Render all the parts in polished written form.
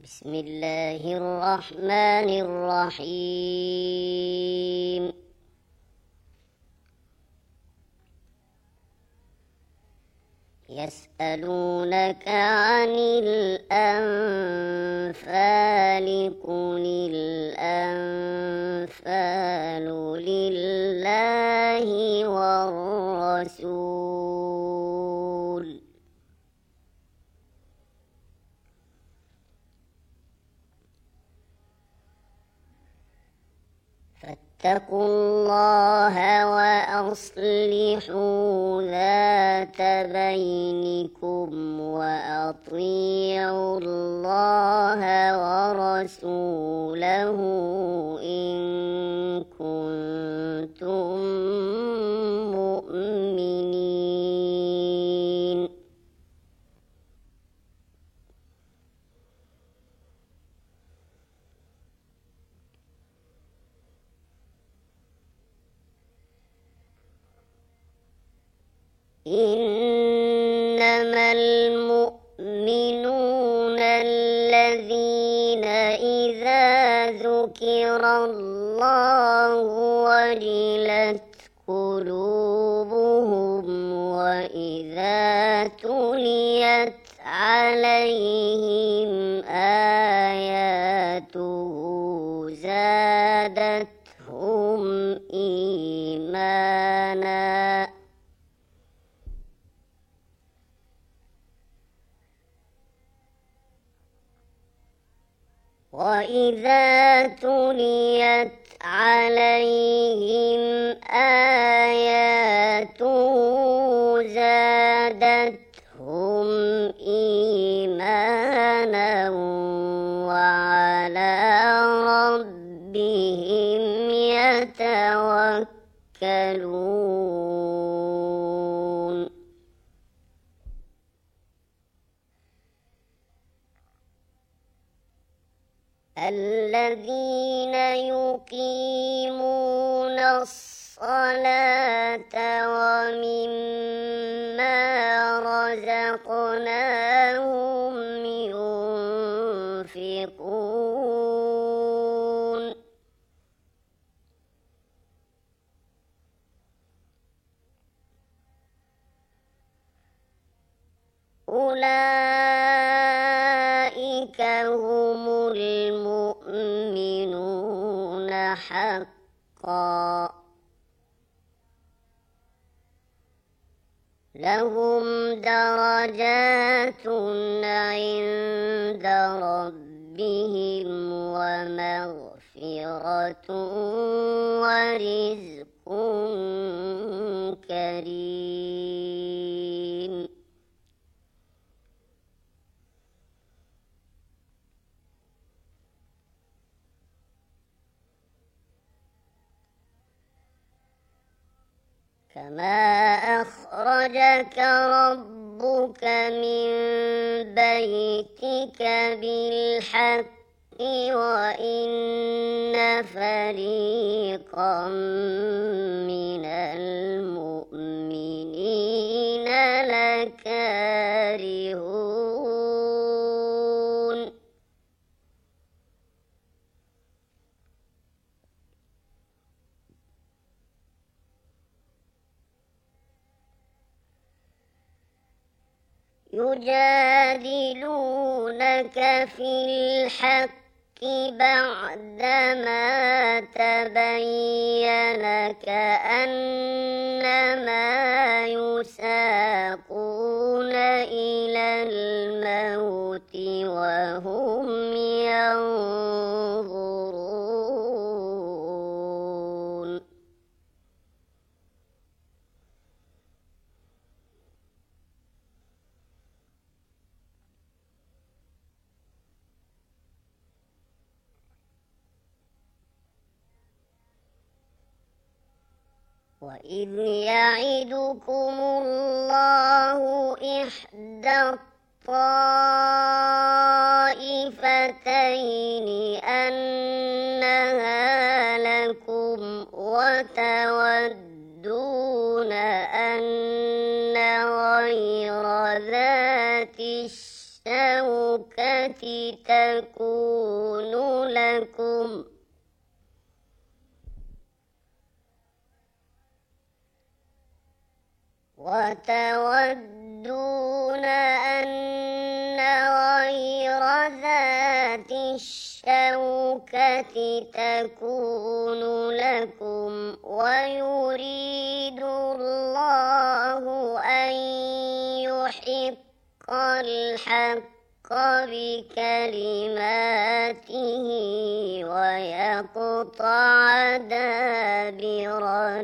بسم الله الرحمن الرحيم. يسألونك عن الأنفال قل الأنفال لله والرسول فاتقوا الله وأصلحوا ذات بينكم وأطيعوا الله ورسوله إن كنتم مؤمنين. إنما المؤمنون الذين إذا ذكر الله وجلت قلوبهم وإذا تليت عليهم آياته زادتهم إيمانا وإذا تليت عليهم آياته زادتهم إيمانا وعلى ربهم يتوكلون. الذين يقيمون الصلاة ومما رزقناهم ينفقون. أولئك هم المؤمنون حقا لهم درجات عند ربهم ومغفرة ورزق كريم. كما أخرجك ربك من بيتك بالحق وإن فريقا من المؤمنين لكارهون. يجادلونك في الحق بعدما تبين كأنما يساقون إلى الموت وهم ينظرون. وإذ يعدكم الله إحدى الطائفتين أنها لكم وتودون أن غير ذات الشوكة تكون لكم وتودون أن غير ذات الشوكة تكون لكم ويريد الله أن يحق الحق بكلماته ويقطع دابر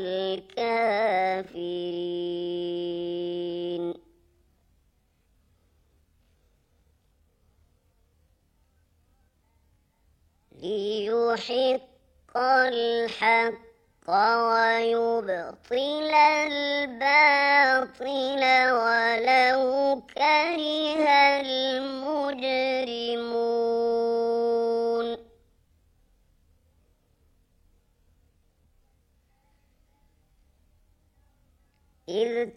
الكافرين ليحق الحق ويبطل الباطل ولو كره المجرمون إذ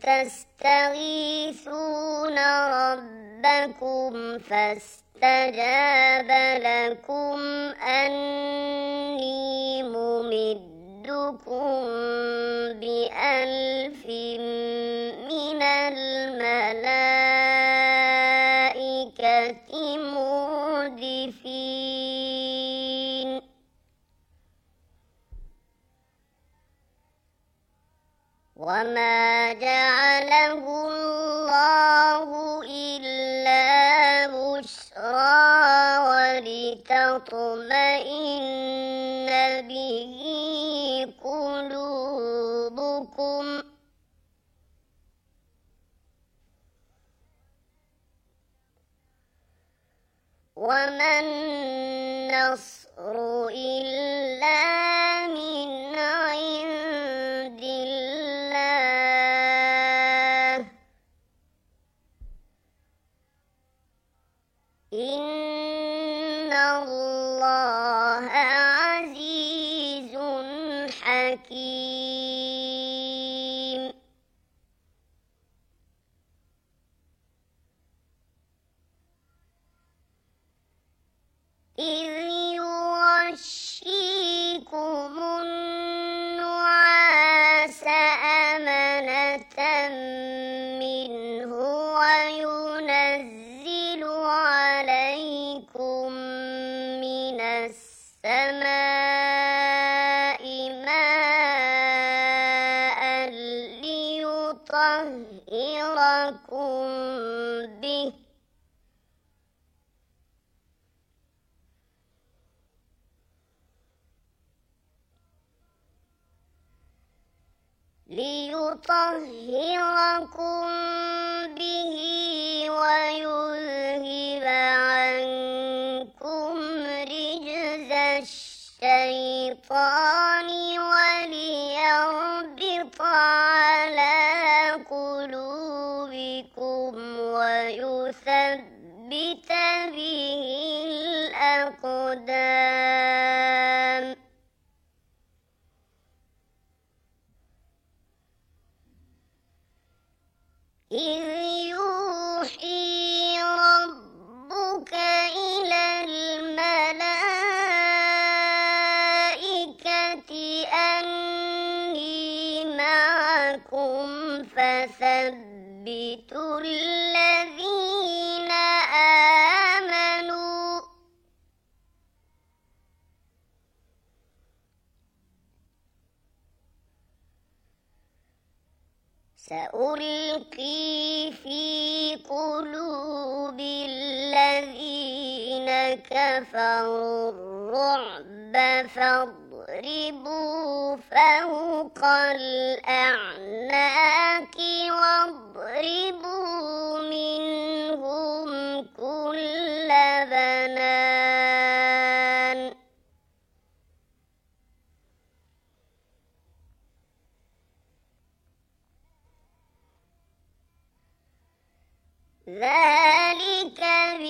تستغيثون ربكم فاستجاب لكم أني ممدكم ب1000 من الملائكة مردفين وما جعله الله إلا بشرى ولتطمئن به قلوبكم وما النصر إلا من عند الله إن الله عزيز حكيم إذ يغشيكم النعاس أمنة منه وينزل عليكم من السماء ماء ليطهركم به ويذهب عنكم رجز الشيطان وليربط على قلوبكم ويثبت به الأقدام إذ يوحي ربك إلى الملائكة أني معكم فثبتوا الذين آمنوا سألقي في قلوب الذين كفروا الرعب فاضربوا فوق الأعناق واضربوا منهم كل بنان ذلك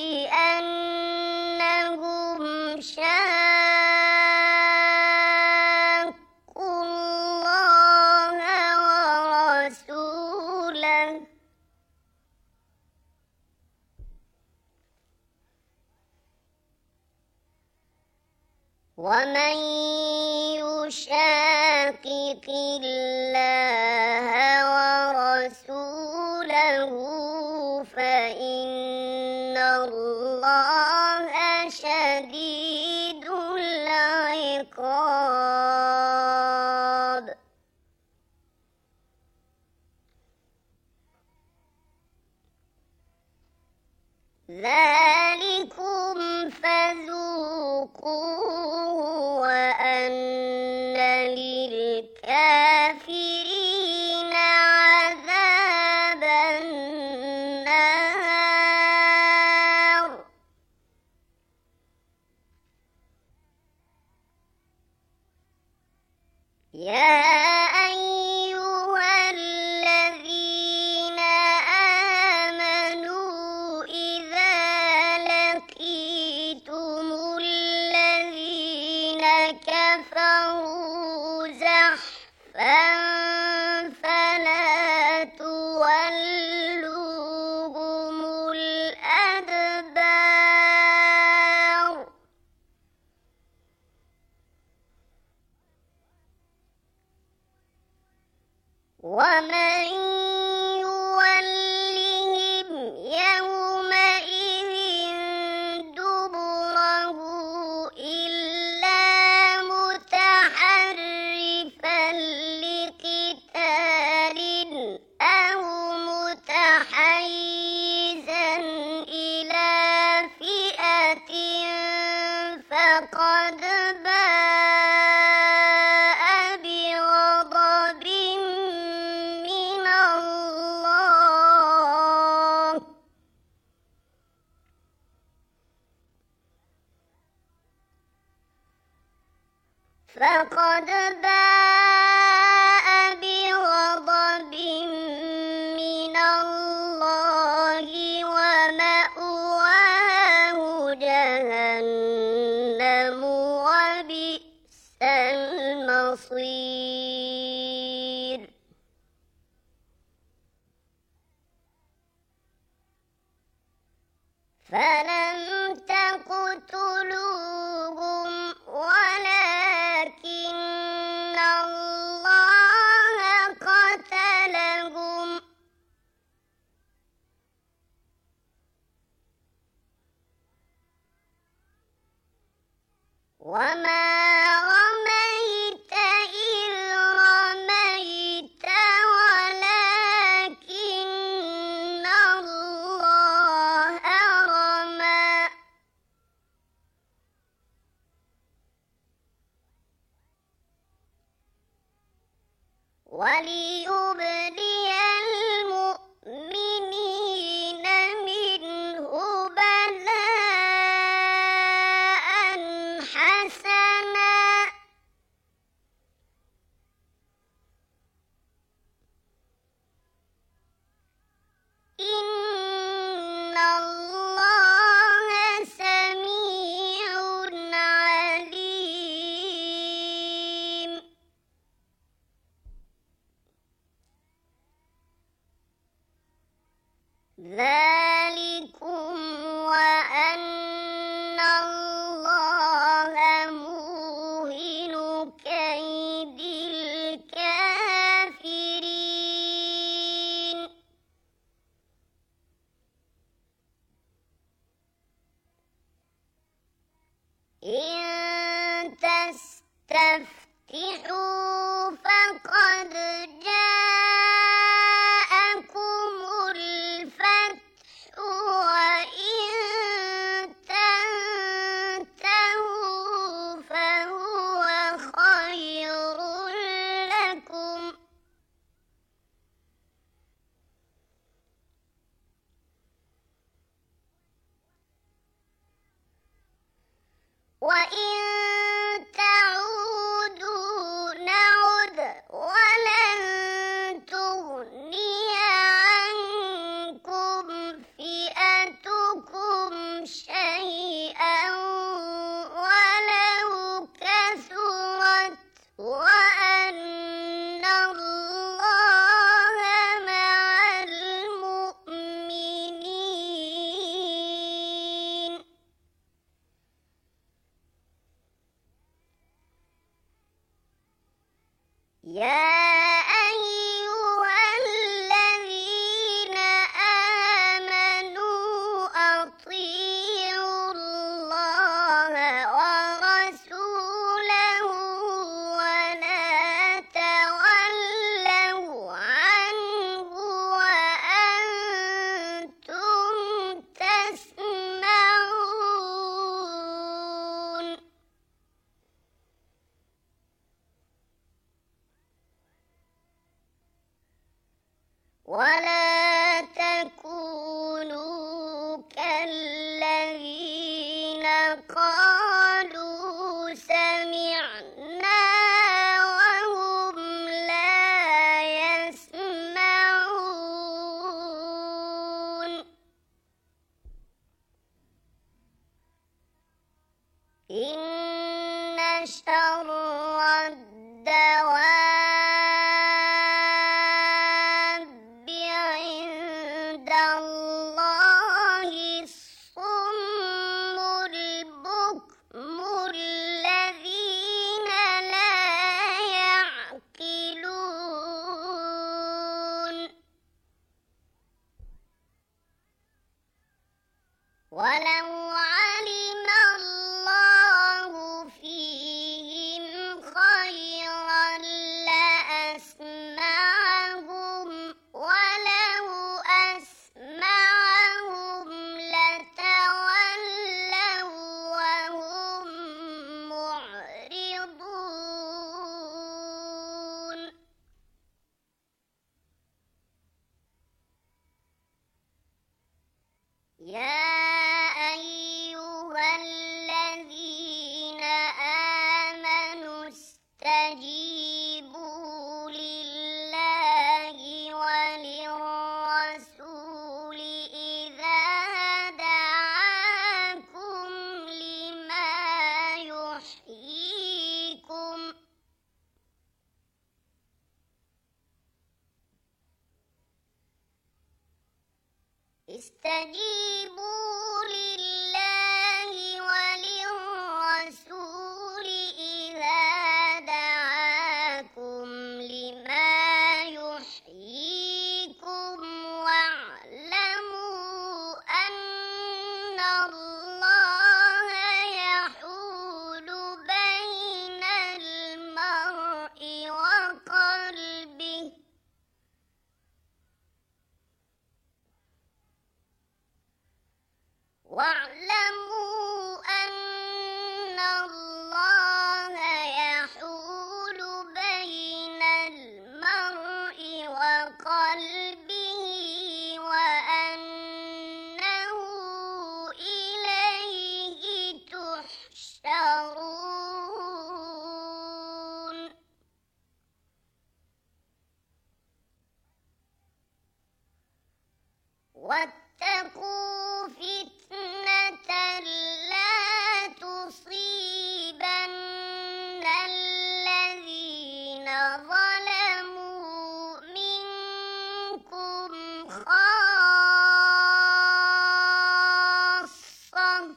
بأنهم شاقوا الله ورسوله ومن يشاقق الله ورسوله فإن الله شديد العقاب. ذلكم فذوقوه وأن للكافرين عذاب النار. يا أيها الذين آمنوا إذا لقيتم الذين كفروا زحفا فلا تولوهم الأدبار. ومن يولهم يومئذ دبره إلا متحرفا لقتال أو متحيزا إلى فئة فقد باء بغضب من الله ومأواه جهنم وبئس المصير. فلم تقتلوهم ولكن الله قتلهم وما رميت إذ رميت ولكن الله رمى وليبلي المؤمنين منه بلاء حسنا. إن الله سميع عليم. ذلكم وأن الله موهن كيد الكافرين. إن تستفتحوا فقد جاءكم الفتح وإن تنتهوا فهو خير لكم وإن تعودوا نعد ولن يا أيها الذين آمنوا أطيعوا الله ورسوله ولا تولوا عنه وأنتم تسمعون. ولا تكونوا كالذين قالوا سمعنا وهم لا يسمعون. إن شر الدواب عند الله الصم البكم الذين لا يعقلون. ولو علم الله فيهم خيرا لأسمعهم ولو أسمعهم لتولوا وهم معرضون. يا أيها الذين آمنوا استجيبوا لله وللرسول إذا دعاكم لما يحييكم. استجيبوا لله وللرسول إذا دعاكم لما يحييكم واعلموا أن الله يحول بين المرء وقلبه. واعلموا أن الله يحول بين المرء وقلبه وأنه إليه تحشرون. واتقوا فتنة لا تصيبن الذين ظلموا منكم خاصة.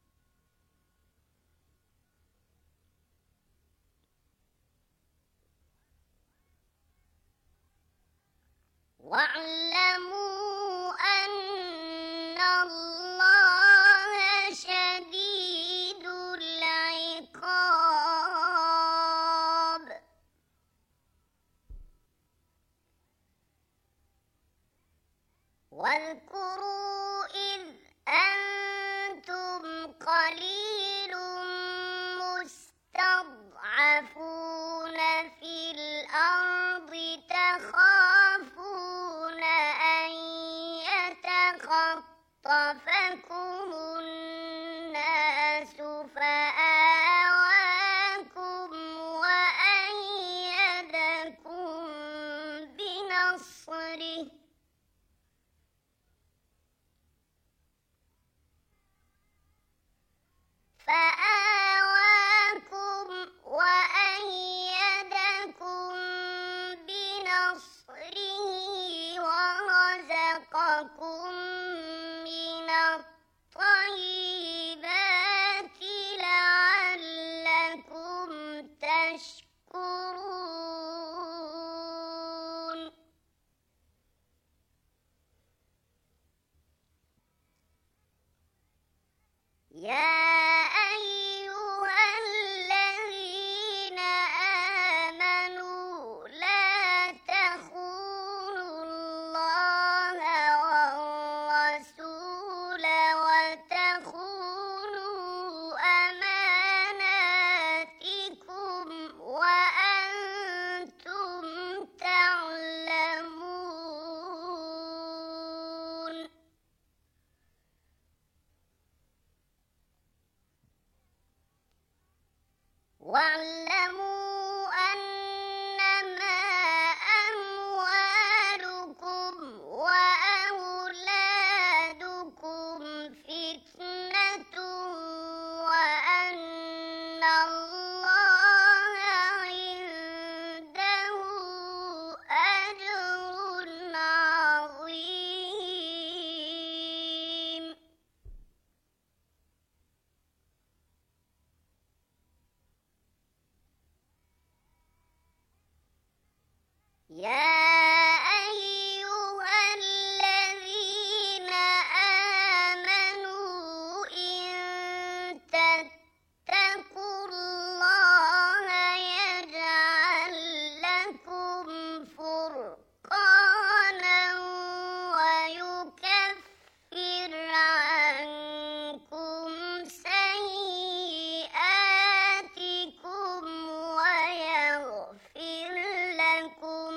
واعلموا أن الله شديد العقاب. واذكروا إذ أنتم قليل مستضعفون في الأرض تخافون أن يتخطفكم الناس فآواكم وأيدكم بنصره يا أيها الذين آمنوا لا تخونوا الله والرسول وتخونوا أماناتكم وأنتم تعلمون. واعلموا أنما أموالكم وأولادكم فتنة وأن الله عنده أجر عظيم. يا أيها الذين آمنوا إن تتقوا الله يجعل لكم فرقانا ويكفر عنكم سيئاتكم ويغفر لكم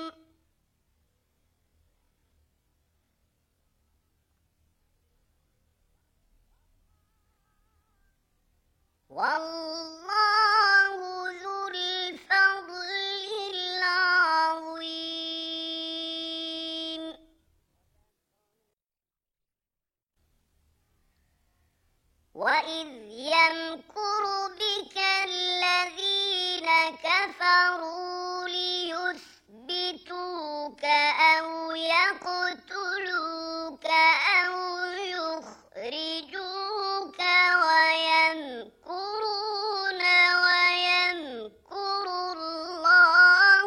والله ذو الفضل العظيم. وإذ يمكر بك الذين كفروا ليثبتوك أو يقتلوك أو يخرجوك ويمكرون ويمكر الله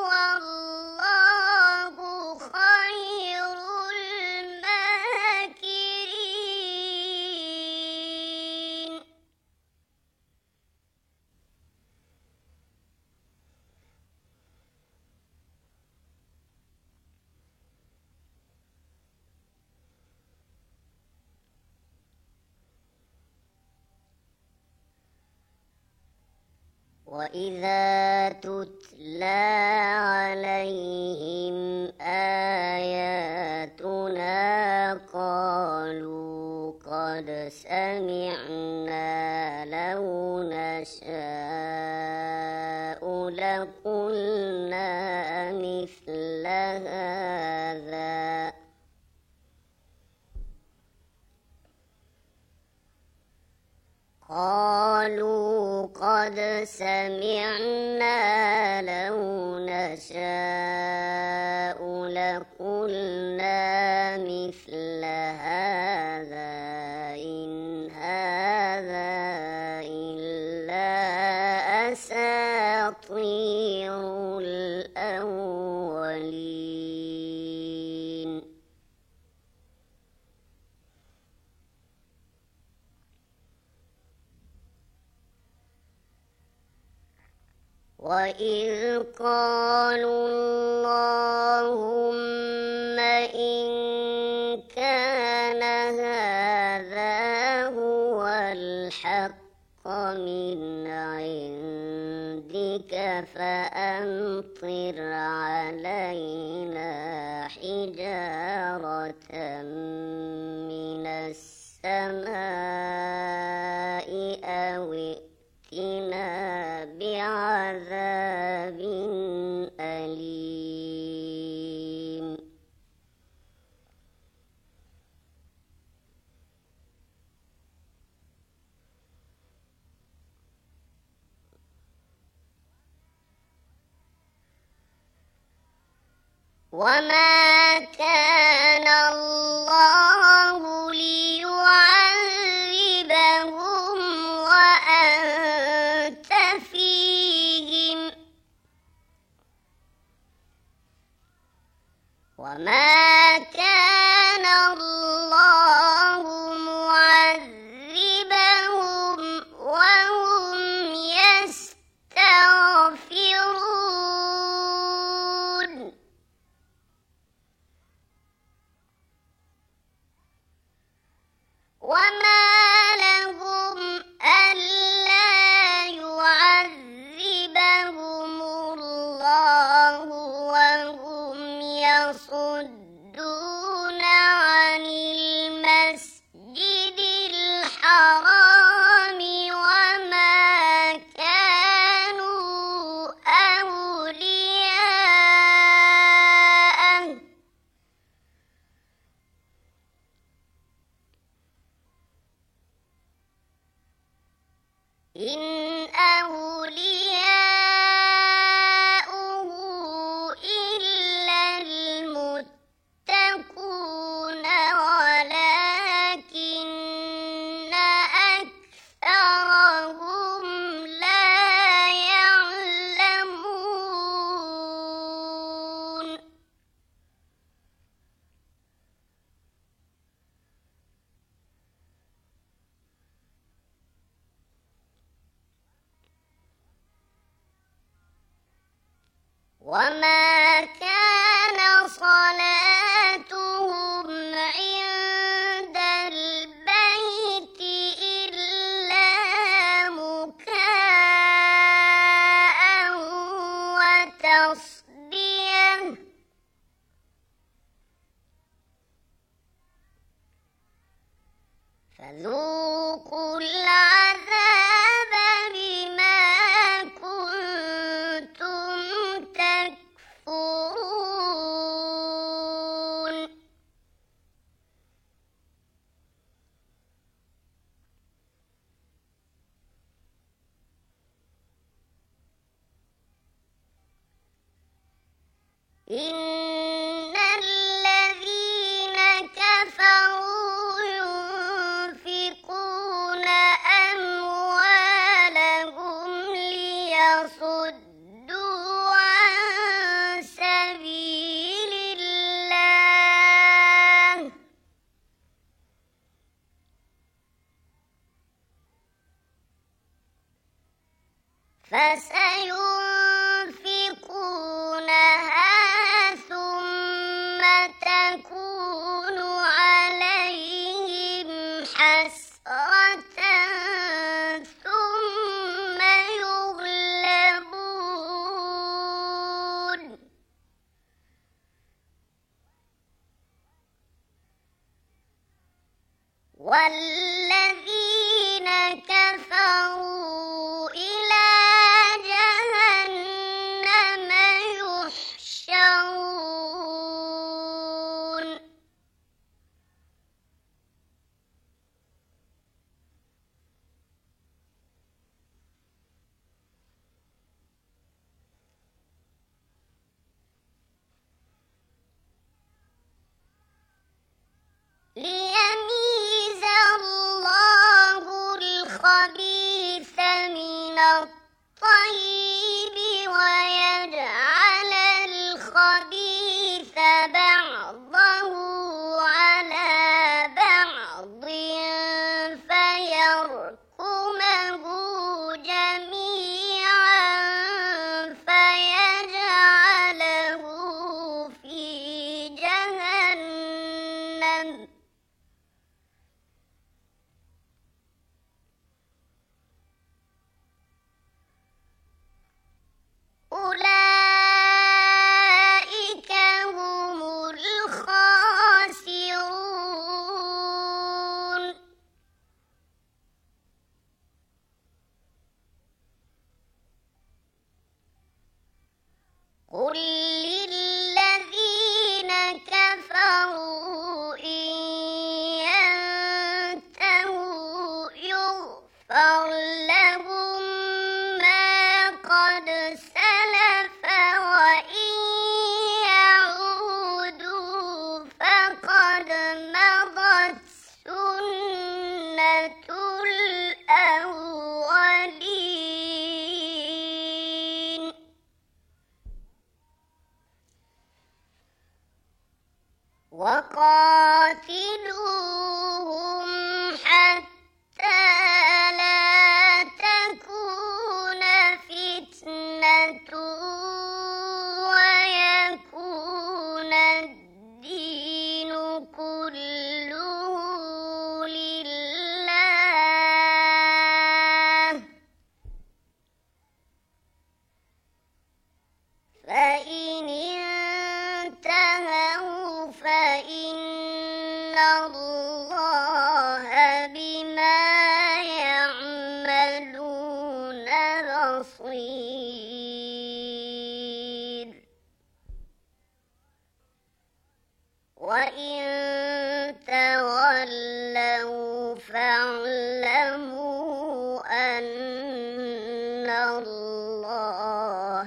والله خير الماكرين. وإذا تتلى عليهم آياتنا قالوا قد سمعنا لو نشاء لقلنا مثل هذا قالوا قد سمعنا لو نشاء لقلنا مثل هذا إن هذا إلا أساطير الأولين. وإذ قالوا اللهم إن كان هذا هو الحق من عندك فأمطر علينا حجارة من السماء أو ائتنا بعذاب أليم. وما كان الله ليعذبهم وأنت فيهم وما كان الله معذبهم إن أولياؤه إلا المتقون ولكن أكثرهم لا يعلمون وما كان صلاتهم عند البيت إلا مكاء وتصدية فذوقوا العذاب بما كنتم تكفرون إن الذين كفروا ينفقون أموالهم ليصدوا عن سبيل الله فسينفقونها ثم تكون عليهم حسرة ثم يغلبون والذين كفروا إلى جهنم يحشرون ليميز الله الخبيث من الطيب ويجعل الخبيث بعضه على بعض فيركمه جميعا فيجعله في جهنم أولئك هم الخاسرون قل للذين كفروا إن ينتهوا يغفر لهم ما قد سلف وإن يعودوا فقد مضت سنة الأولين وقاتلوهم حتى لا تكون فتنة ويكون الدين كله لله فإن انتهوا فإن الله بما يعملون بصير وإن تولوا فاعلموا أن الله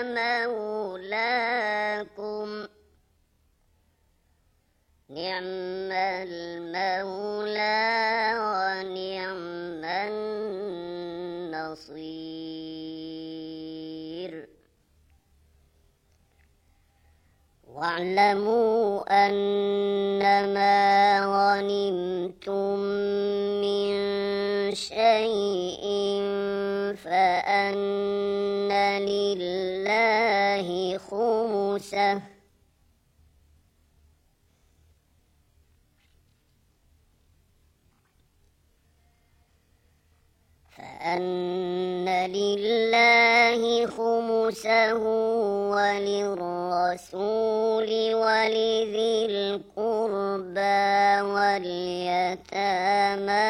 مولاكم نعم المولى ونعم النصير واعلموا أنما غنمتم من شيء فأن لله خمسه وللرسول ولذي القربى واليتامى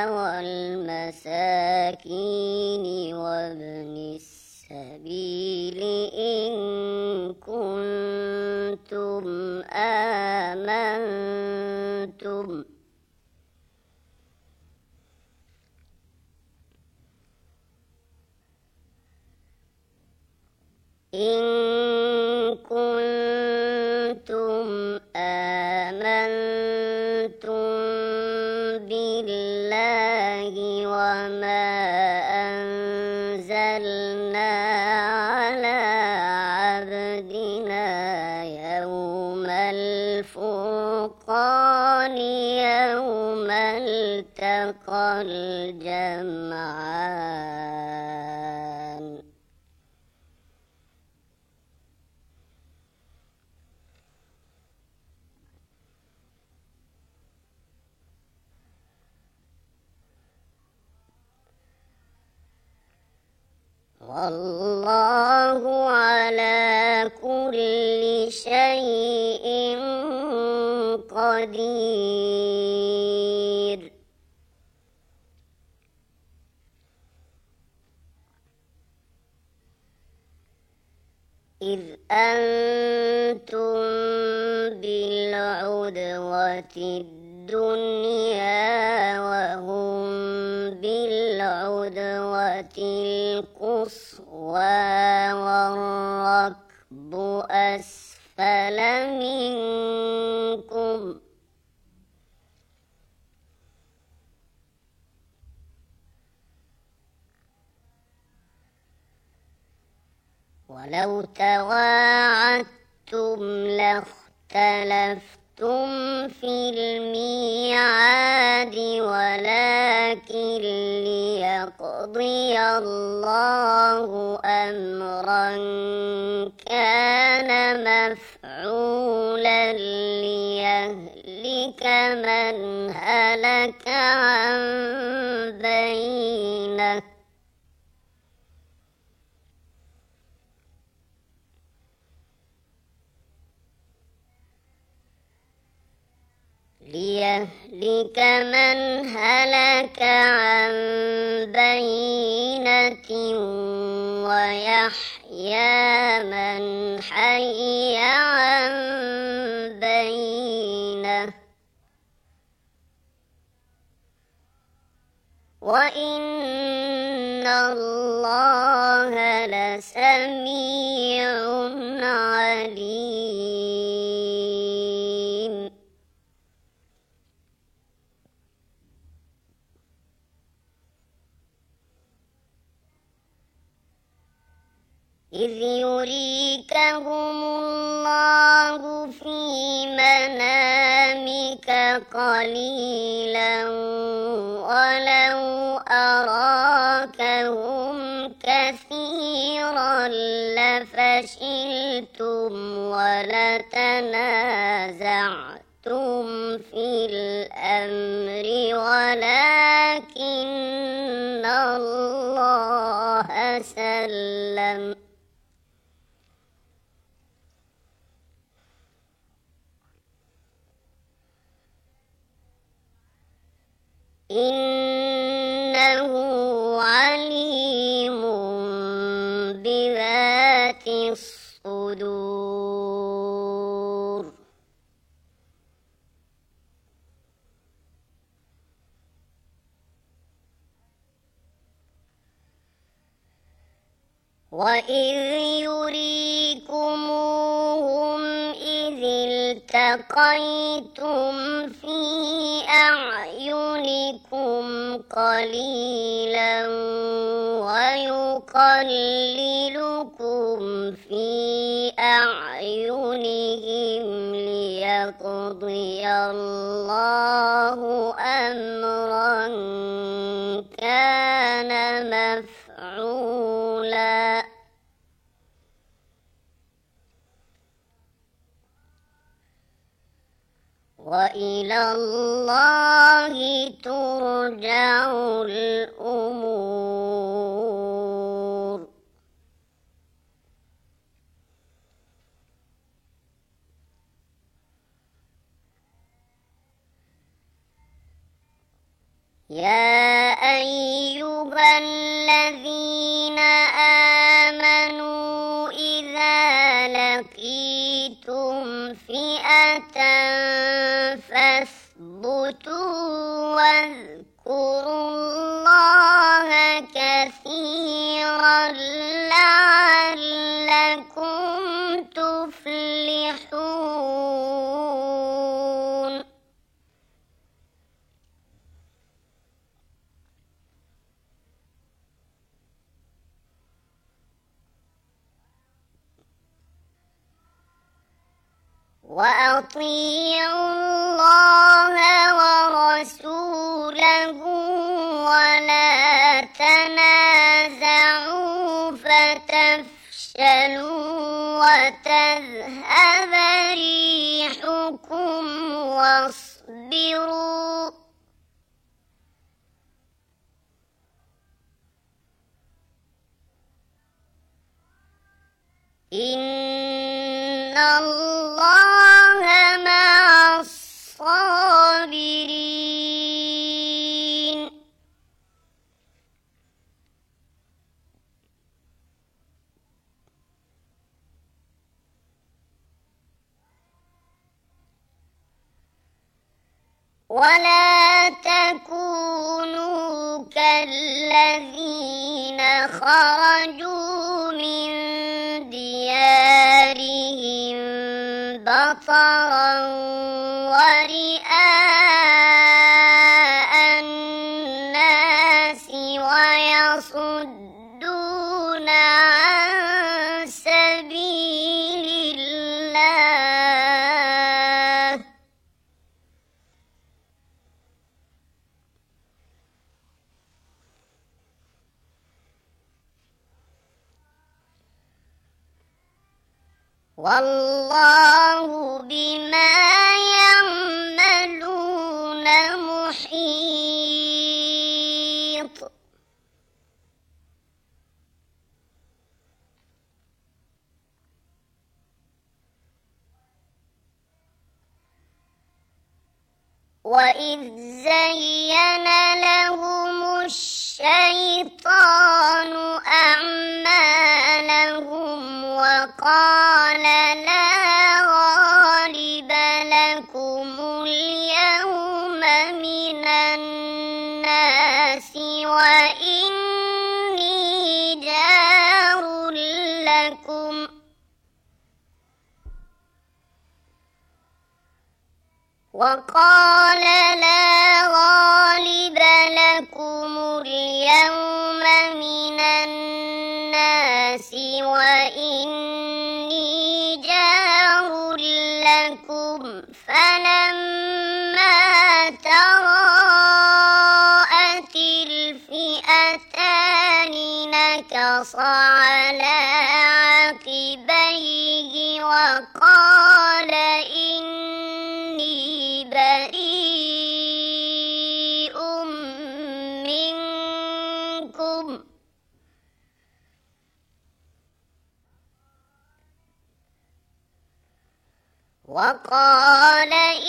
والمساكين وابن السبيل إن كنتم آمنتم بالله وما أنزلنا على عبدنا يوم الفرقان يوم التقى الجمعان والله على كل شيء قدير إذ أنتم بالعدوة الدنيا وهم بالعدوة القصوى والركب أسفل منكم ولو تواعدتم لاختلفتم في الميعاد ولكن ليقضي الله أمرا كان مفعولا ليهلك من هلك عن بينة عن بينة ويحيى من حي عن بينة وإن الله لسميع عليم إذ يريكهم الله في منامك قليلا ولو أراكهم كثيرا لفشلتم ولتنازعتم في الأمر ولكن الله سلم إنه عليم بذات الصدور وإذ يريكموهم إذ التقيتم في أعينكم قليلا ويقللكم في أعينهم ليقضي الله أمرا كان مفعولا وإلى الله ترجع الأمور يا أيها الذين آمنوا إذا لقيتم فئة فاثبتوا واذكروا الله كثيرا لعلكم تفلحون وأطيعوا الله ورسوله ولا تنازعوا فتفشلوا وتذهب ريحكم واصبروا إن الله مع الصابرين ولا تكونوا كالذين خرجوا من ديارهم بطرا ورئاء الناس ويصدون عن سبيل الله والله بما يعملون محيط وإذ زين لهم الشيطان أعمالهم وقال لا غالب لكم اليوم من الناس وإني جار لكم وقال لا غالب لكم اليوم من الناس وإني جار لكم فلما تراءت الفئتان نكص على عقبيه وقال إني بريء منكم وقال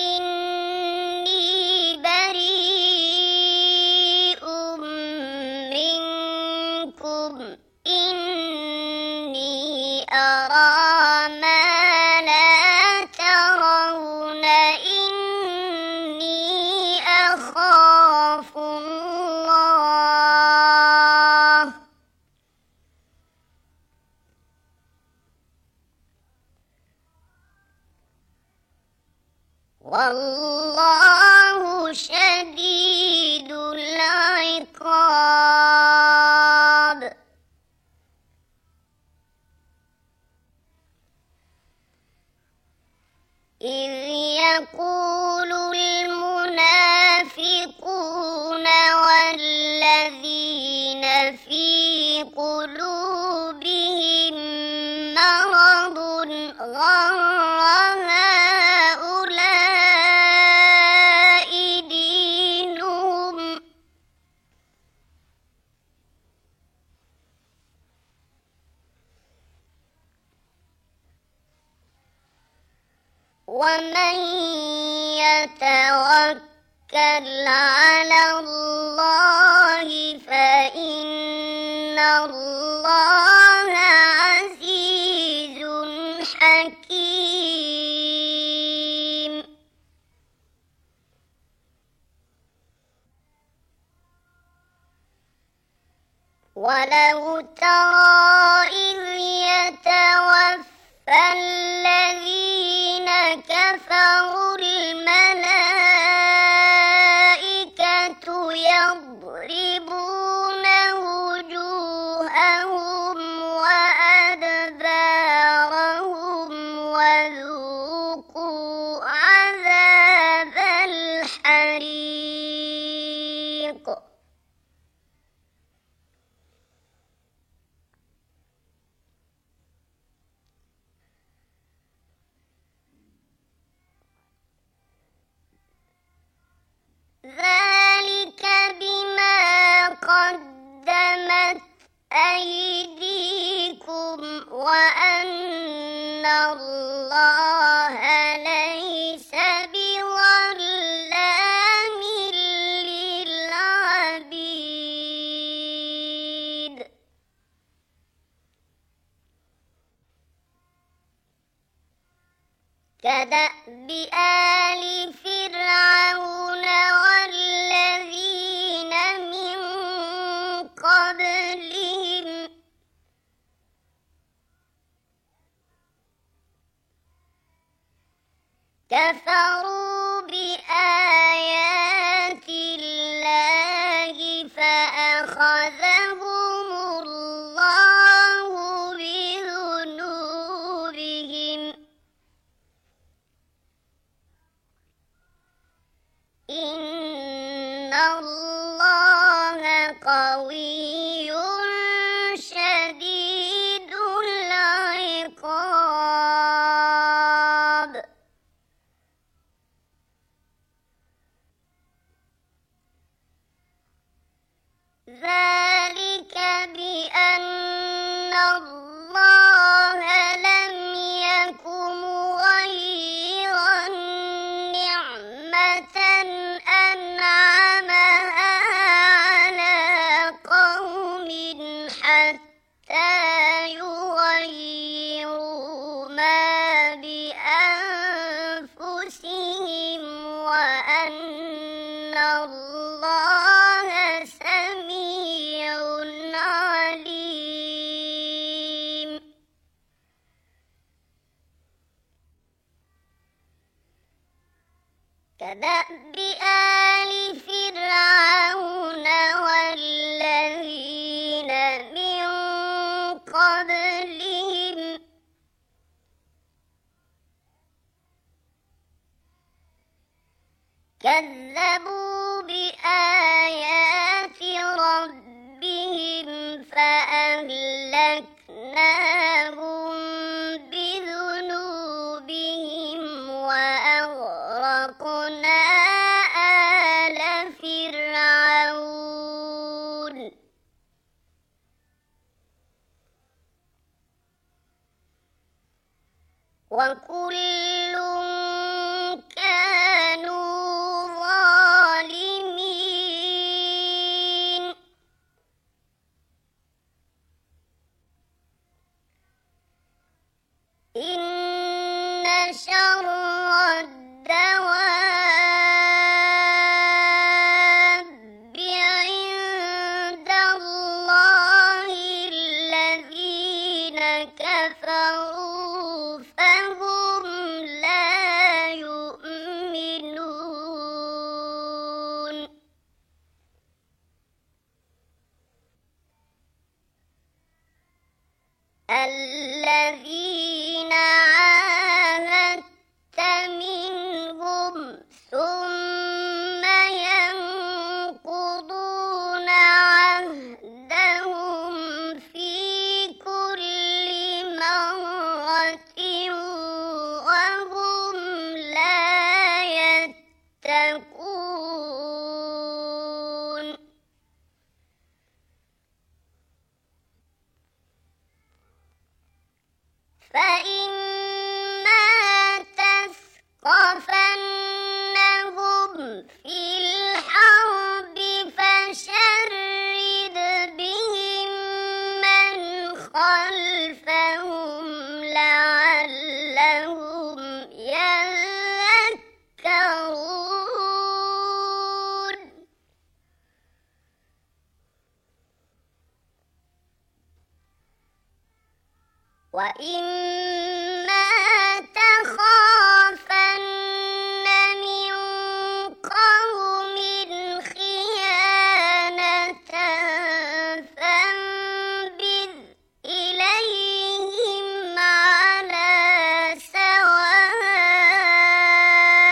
إني بريء منكم إني أرى ما لا ترون إني أخاف الله والله شديد العقاب. إذ يقول المنافقون والذين في قلوبهم مرض غر هؤلاء دينهم ومن يتوكل على الله فإن الله عزيز حكيم. ولو ترى إذ يتوفى الذين كفروا الملائكة يضربون وجوههم وأدبارهم وذوقوا عذاب الحريق. ذلك بما قدمت أيديكم وأن الله ليس بظلام للعبيد. كدأب آل فرعون والذين من قبلهم كفروا بآيات الله فأخذهم الله بذنوبهم إن الله قوي شديد العقاب. ذلك بأن الله لم يكن مغيرا نعمة أنعمها على قوم حتى يغيروا ما بأنفسهم وأن الله سميع عليم. كدأب آل فرعون والذين من قبلهم كذبوا بآيات ربهم فأهلكناهم بذنوبهم وأغرقنا آل فرعون وكل كانوا ظالمين. إن شر الدواب عند الله الذين كفروا فهم لا الذين عاهدت منهم ثم ينقضون عهدهم في كل مرة وهم لا يتقون فإما تثقفنهم في الحرب فشرد بهم من خلفهم لعلهم يذكرون وإما تخافن من قوم خيانة فانبذ إليهم على سواء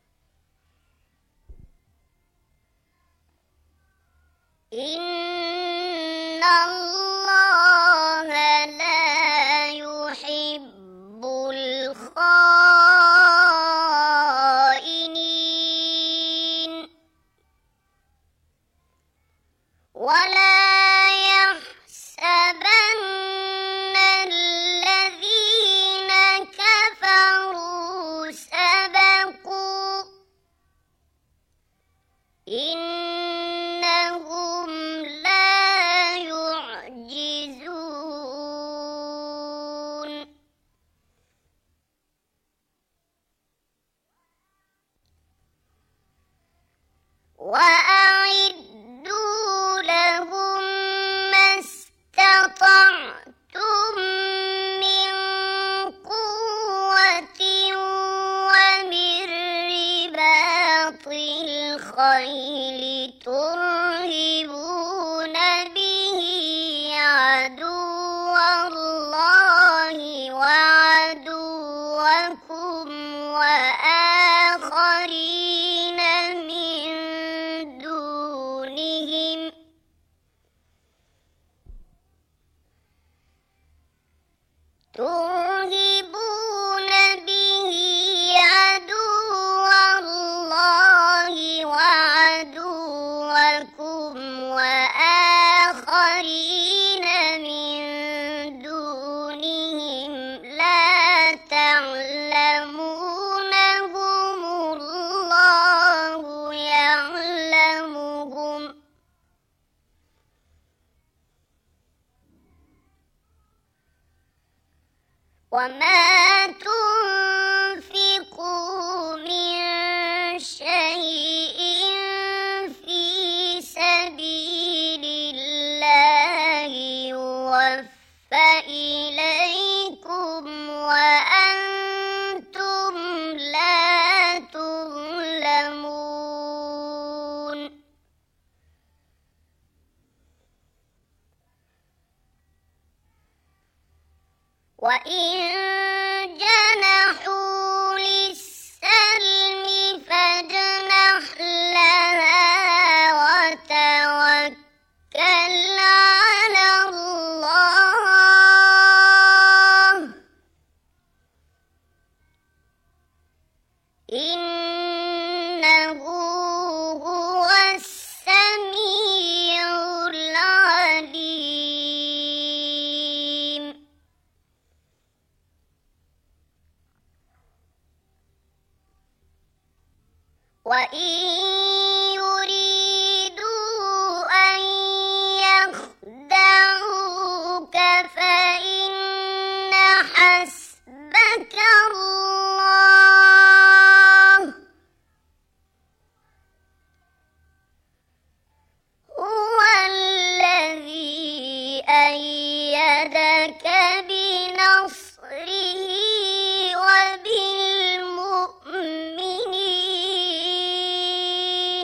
إن الله لا يحب الخائنين ولا يحسبن الذين كفروا سبقوا إنهم لا يعجزون وأعدوا لهم ما استطعتم من قوة ومن رباط الخيل ترهبون به عدو الله وعدوكم وآخرين من دونهم ترهبون به عدو الله وعدوكم وآخرين من دونهم لا تعلمونهم الله يعلمهم وما تنفقوا من شيء في سبيل الله يوفى إليكم وأنتم لا تظلمون وإن جنحوا للسلم فاجنح لها وتوكل على الله إنه هو السميع العليم وإن يريدوا أن يخدعوك فإن حسبك الله هو الذي أيدك بنصره وبالمؤمنين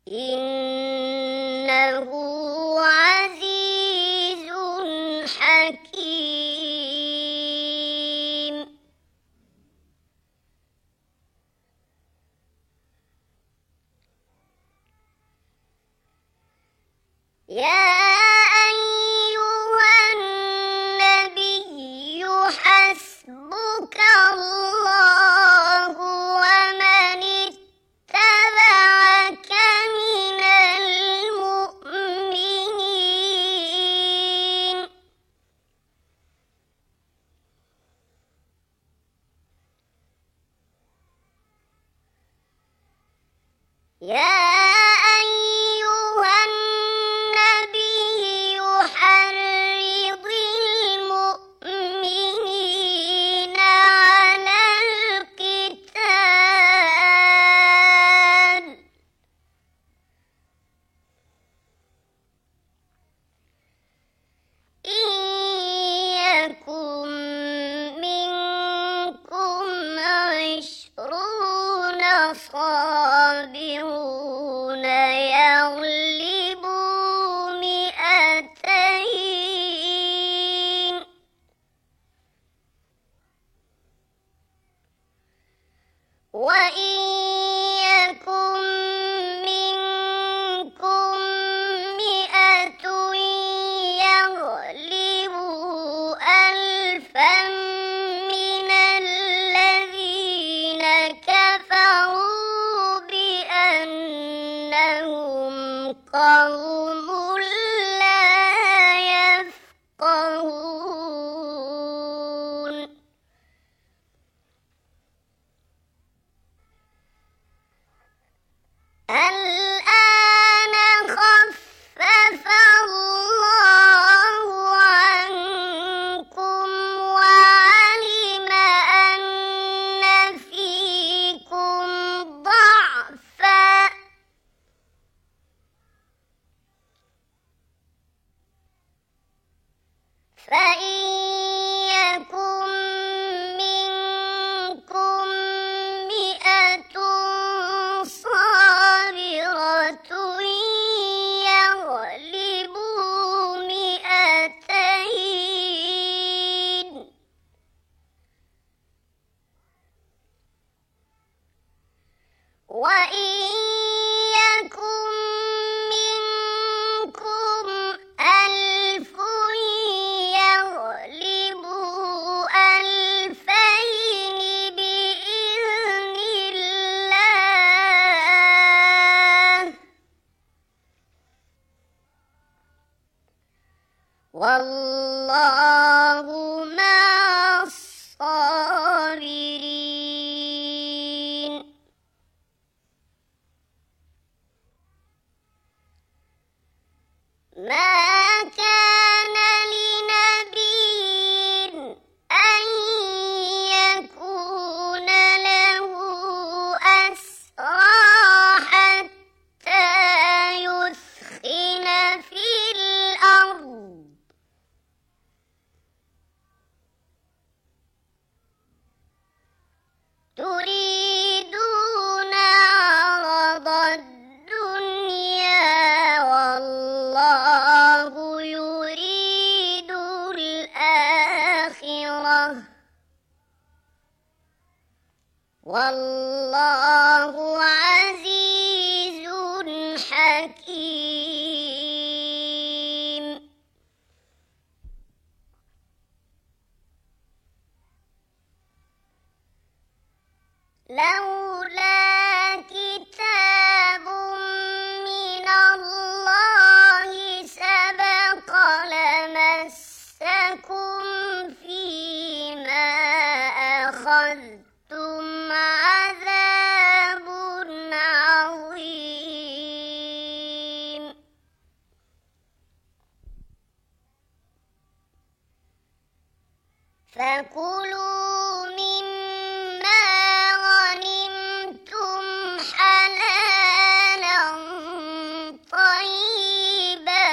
إنه عزيز حكيم. يا أيها النبي حسبك الله ومن اتبعك من المؤمنين. يا أيها النبي حرض المؤمنين على القتال، إن يكن منكم 20 صابرون يغلبوا 200، وإن يكن منكم 100 يغلبوا 1000 من الذين كفروا بأنهم قوم لا يفقهون. الآن خفف الله عنكم وعلم أن فيكم ضعفا، فإن يكن منكم 100 صابرة يغلبوا 200، وإن يكن منكم 1000 يغلبوا 2000 بإذن الله، والله مع الصابرين. ما كان لنبي أن يكون له أسرى حتى يثخن في الأرض، تريدون عرض الدنيا والله يريد الآخرة، والله عزيز حكيم. لولا كتاب من الله سبق لمسكم فيما أخذتم عذاب عظيم. فكلوا مما غنمتم حلالا طيبا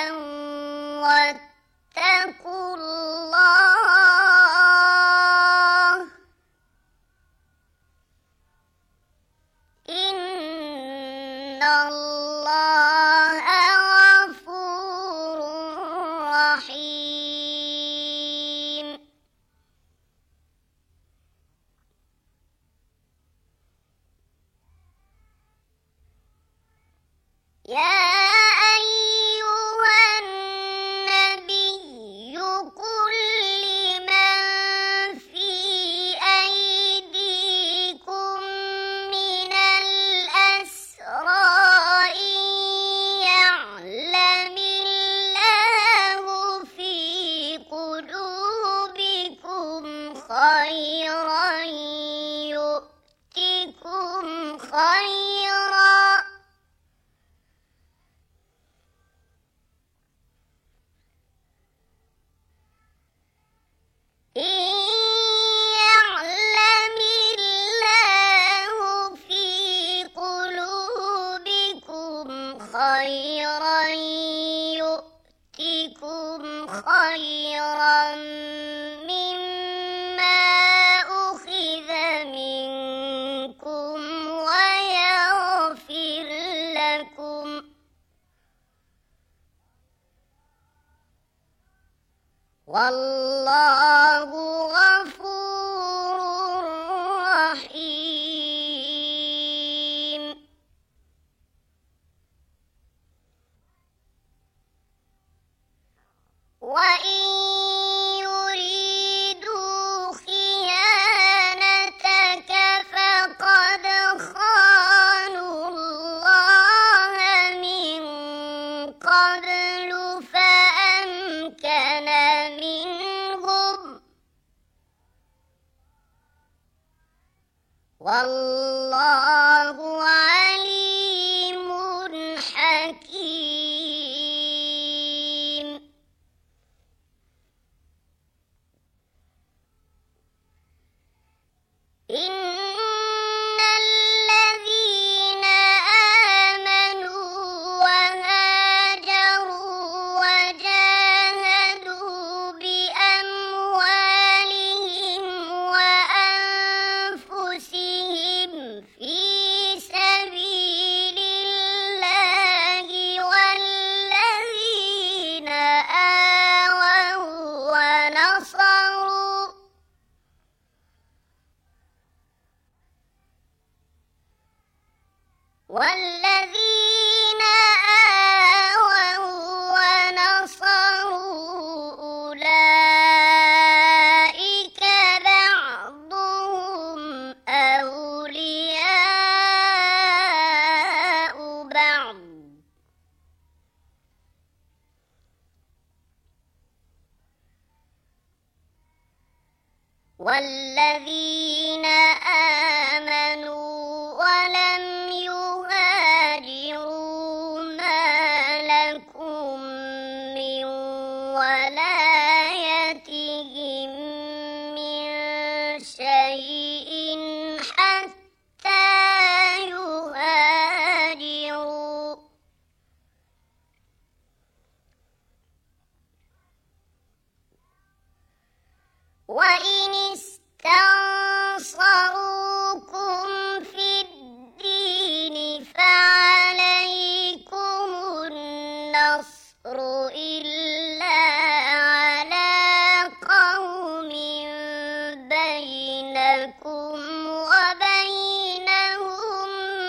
واتقوا الله، إن الله خيرا يؤتكم خيرا مما أخذ منكم ويغفر لكم والله غفور رحيم. وإن يريدوا خيانتك فقد خانوا الله من قبل فأمكن منهم والله عليم حكيم. إن الذين آمنوا وهاجروا وجاهدوا بأموالهم وأنفسهم في سبيل الله والذين آووا ونصروا أولئك بعضهم أولياء بعض والذين آمنوا ولم يهاجروا ما لكم من ولايتهم من شيء حتى يهاجروا وإن استنصروكم في الدين فعليكم النصر إلا على قوم بينكم وبينهم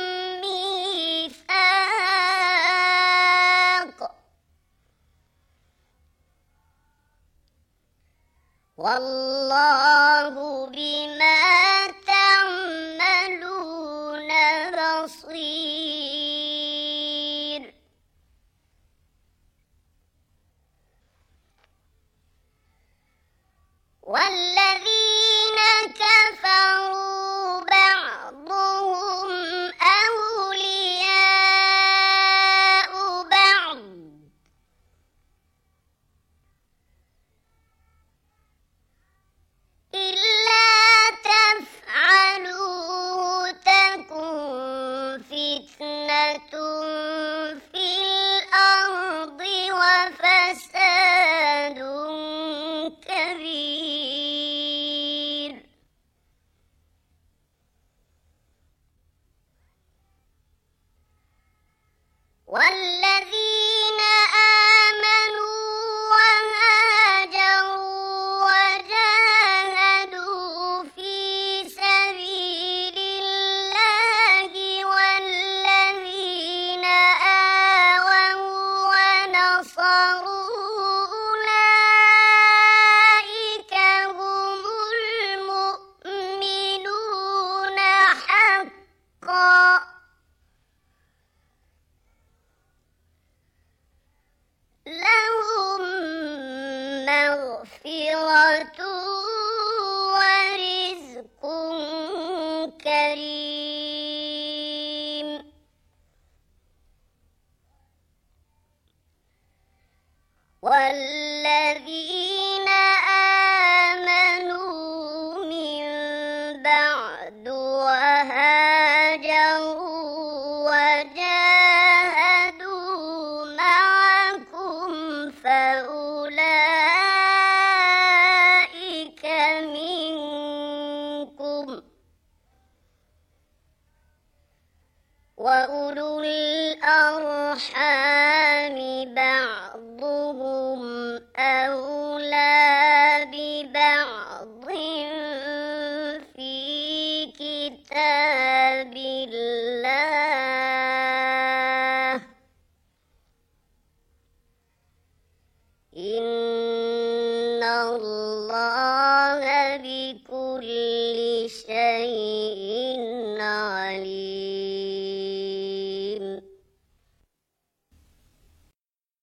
ميثاق والله بما تعملون بصير. والذين كفروا بعضهم أولياء بعض إلا تفعلوا تكن فتنة في الأرض وفساد كبير. والذين آمنوا وهاجروا وجاهدوا في سبيل الله والذين آووا ونصروا أولئك هم المؤمنون حقا لهم مغفرة ورزق كريم. والذين آمنوا من بعد وهاجروا وجاهدوا وأولو الأرحام بعضهم أولى ببعض في كتاب الله إن الله بكل شيء